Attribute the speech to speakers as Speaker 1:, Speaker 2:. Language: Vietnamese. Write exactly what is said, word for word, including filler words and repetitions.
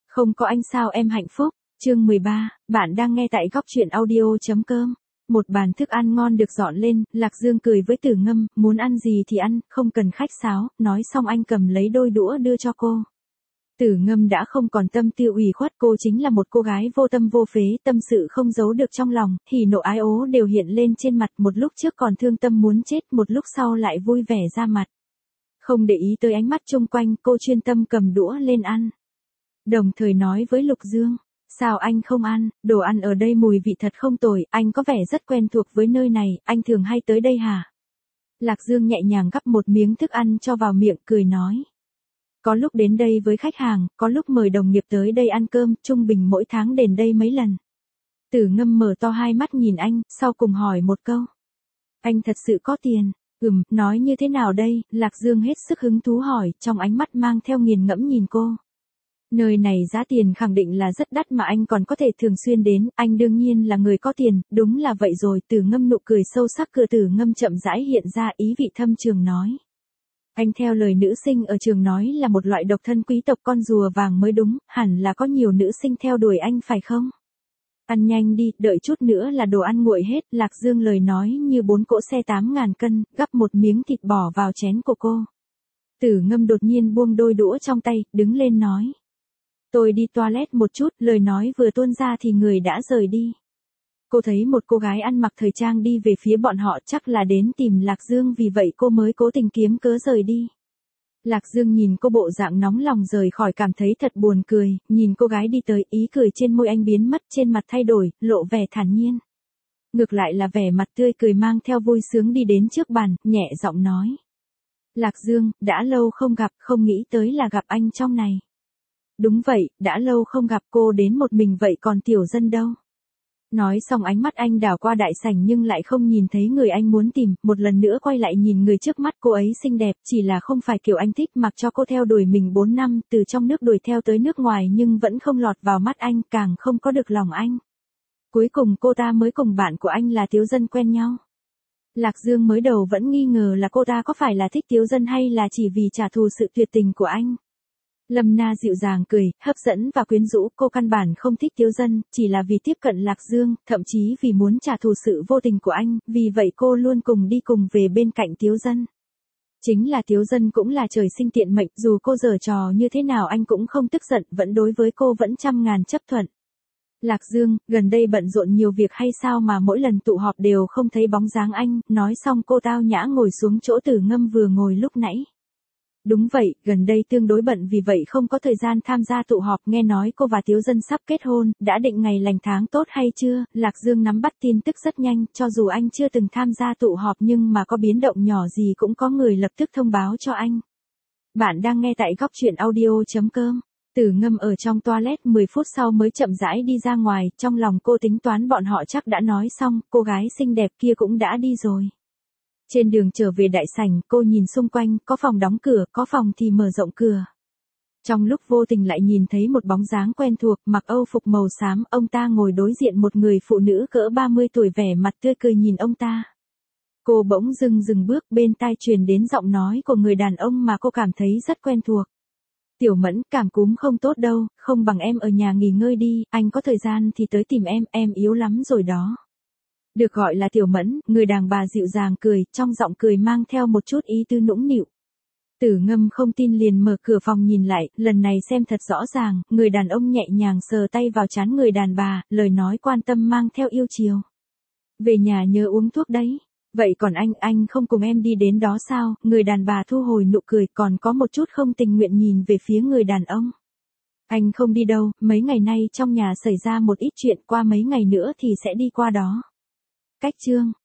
Speaker 1: Không có anh sao em hạnh phúc. Chương mười ba, bạn đang nghe tại góc truyện audio.com. Một bàn thức ăn ngon được dọn lên, Lạc Dương cười với Tử Ngâm, muốn ăn gì thì ăn, không cần khách sáo, nói xong anh cầm lấy đôi đũa đưa cho cô. Tử Ngâm đã không còn tâm tư ủy khuất, cô chính là một cô gái vô tâm vô phế, tâm sự không giấu được trong lòng, hỉ nộ ái ố đều hiện lên trên mặt, một lúc trước còn thương tâm muốn chết, một lúc sau lại vui vẻ ra mặt. Không để ý tới ánh mắt chung quanh, cô chuyên tâm cầm đũa lên ăn. Đồng thời nói với Lục Dương, sao anh không ăn, đồ ăn ở đây mùi vị thật không tồi, anh có vẻ rất quen thuộc với nơi này, anh thường hay tới đây hả? Lạc Dương nhẹ nhàng gắp một miếng thức ăn cho vào miệng, cười nói. Có lúc đến đây với khách hàng, có lúc mời đồng nghiệp tới đây ăn cơm, trung bình mỗi tháng đến đây mấy lần. Tử Ngâm mở to hai mắt nhìn anh, sau cùng hỏi một câu. Anh thật sự có tiền? Ừm, nói như thế nào đây? Lạc Dương hết sức hứng thú hỏi, trong ánh mắt mang theo nghiền ngẫm nhìn cô. Nơi này giá tiền khẳng định là rất đắt mà anh còn có thể thường xuyên đến, anh đương nhiên là người có tiền, đúng là vậy rồi. Tử Ngâm nụ cười sâu sắc, cửa Tử Ngâm chậm rãi hiện ra, ý vị thâm trường nói. Anh theo lời nữ sinh ở trường nói là một loại độc thân quý tộc, con rùa vàng mới đúng, hẳn là có nhiều nữ sinh theo đuổi anh phải không? Ăn nhanh đi, đợi chút nữa là đồ ăn nguội hết. Lạc Dương lời nói như bốn cỗ xe tám ngàn cân, gắp một miếng thịt bỏ vào chén của cô. Tử Ngâm đột nhiên buông đôi đũa trong tay, đứng lên nói. Tôi đi toilet một chút, lời nói vừa tuôn ra thì người đã rời đi. Cô thấy một cô gái ăn mặc thời trang đi về phía bọn họ, chắc là đến tìm Lạc Dương, vì vậy cô mới cố tình kiếm cớ rời đi. Lạc Dương nhìn cô bộ dạng nóng lòng rời khỏi cảm thấy thật buồn cười, nhìn cô gái đi tới, ý cười trên môi anh biến mất, trên mặt thay đổi, lộ vẻ thản nhiên. Ngược lại là vẻ mặt tươi cười mang theo vui sướng đi đến trước bàn, nhẹ giọng nói. Lạc Dương, đã lâu không gặp, không nghĩ tới là gặp anh trong này. Đúng vậy, đã lâu không gặp, cô đến một mình vậy còn Tiểu Dân đâu? Nói xong ánh mắt anh đảo qua đại sảnh nhưng lại không nhìn thấy người anh muốn tìm, một lần nữa quay lại nhìn người trước mắt, cô ấy xinh đẹp, chỉ là không phải kiểu anh thích, mặc cho cô theo đuổi mình bốn năm, từ trong nước đuổi theo tới nước ngoài nhưng vẫn không lọt vào mắt anh, càng không có được lòng anh. Cuối cùng cô ta mới cùng bạn của anh là Tiểu Dân quen nhau. Lạc Dương mới đầu vẫn nghi ngờ là cô ta có phải là thích Tiểu Dân hay là chỉ vì trả thù sự tuyệt tình của anh. Lâm Na dịu dàng cười, hấp dẫn và quyến rũ, cô căn bản không thích Tiểu Dân, chỉ là vì tiếp cận Lạc Dương, thậm chí vì muốn trả thù sự vô tình của anh, vì vậy cô luôn cùng đi cùng về bên cạnh Tiểu Dân. Chính là Tiểu Dân cũng là trời sinh tiện mệnh, dù cô giở trò như thế nào anh cũng không tức giận, vẫn đối với cô vẫn trăm ngàn chấp thuận. Lạc Dương, gần đây bận rộn nhiều việc hay sao mà mỗi lần tụ họp đều không thấy bóng dáng anh, nói xong cô tao nhã ngồi xuống chỗ Tử Ngâm vừa ngồi lúc nãy. Đúng vậy, gần đây tương đối bận vì vậy không có thời gian tham gia tụ họp, nghe nói cô và Tiểu Dân sắp kết hôn, đã định ngày lành tháng tốt hay chưa? Lạc Dương nắm bắt tin tức rất nhanh, cho dù anh chưa từng tham gia tụ họp nhưng mà có biến động nhỏ gì cũng có người lập tức thông báo cho anh. Bạn đang nghe tại góc truyện audio.com. Tử Ngâm ở trong toilet mười phút sau mới chậm rãi đi ra ngoài, trong lòng cô tính toán bọn họ chắc đã nói xong, cô gái xinh đẹp kia cũng đã đi rồi. Trên đường trở về đại sảnh, cô nhìn xung quanh, có phòng đóng cửa, có phòng thì mở rộng cửa. Trong lúc vô tình lại nhìn thấy một bóng dáng quen thuộc, mặc âu phục màu xám, ông ta ngồi đối diện một người phụ nữ cỡ ba mươi tuổi, vẻ mặt tươi cười nhìn ông ta. Cô bỗng dưng dừng bước, bên tai truyền đến giọng nói của người đàn ông mà cô cảm thấy rất quen thuộc. Tiểu Mẫn, cảm cúm không tốt đâu, không bằng em ở nhà nghỉ ngơi đi, anh có thời gian thì tới tìm em, em yếu lắm rồi đó. Được gọi là Tiểu Mẫn, người đàn bà dịu dàng cười, trong giọng cười mang theo một chút ý tư nũng nịu. Tử Ngâm không tin liền mở cửa phòng nhìn lại, lần này xem thật rõ ràng, người đàn ông nhẹ nhàng sờ tay vào trán người đàn bà, lời nói quan tâm mang theo yêu chiều. Về nhà nhớ uống thuốc đấy. Vậy còn anh, anh không cùng em đi đến đó sao? Người đàn bà thu hồi nụ cười, còn có một chút không tình nguyện nhìn về phía người đàn ông. Anh không đi đâu, mấy ngày nay trong nhà xảy ra một ít chuyện, qua mấy ngày nữa thì sẽ đi qua đó. Cách chương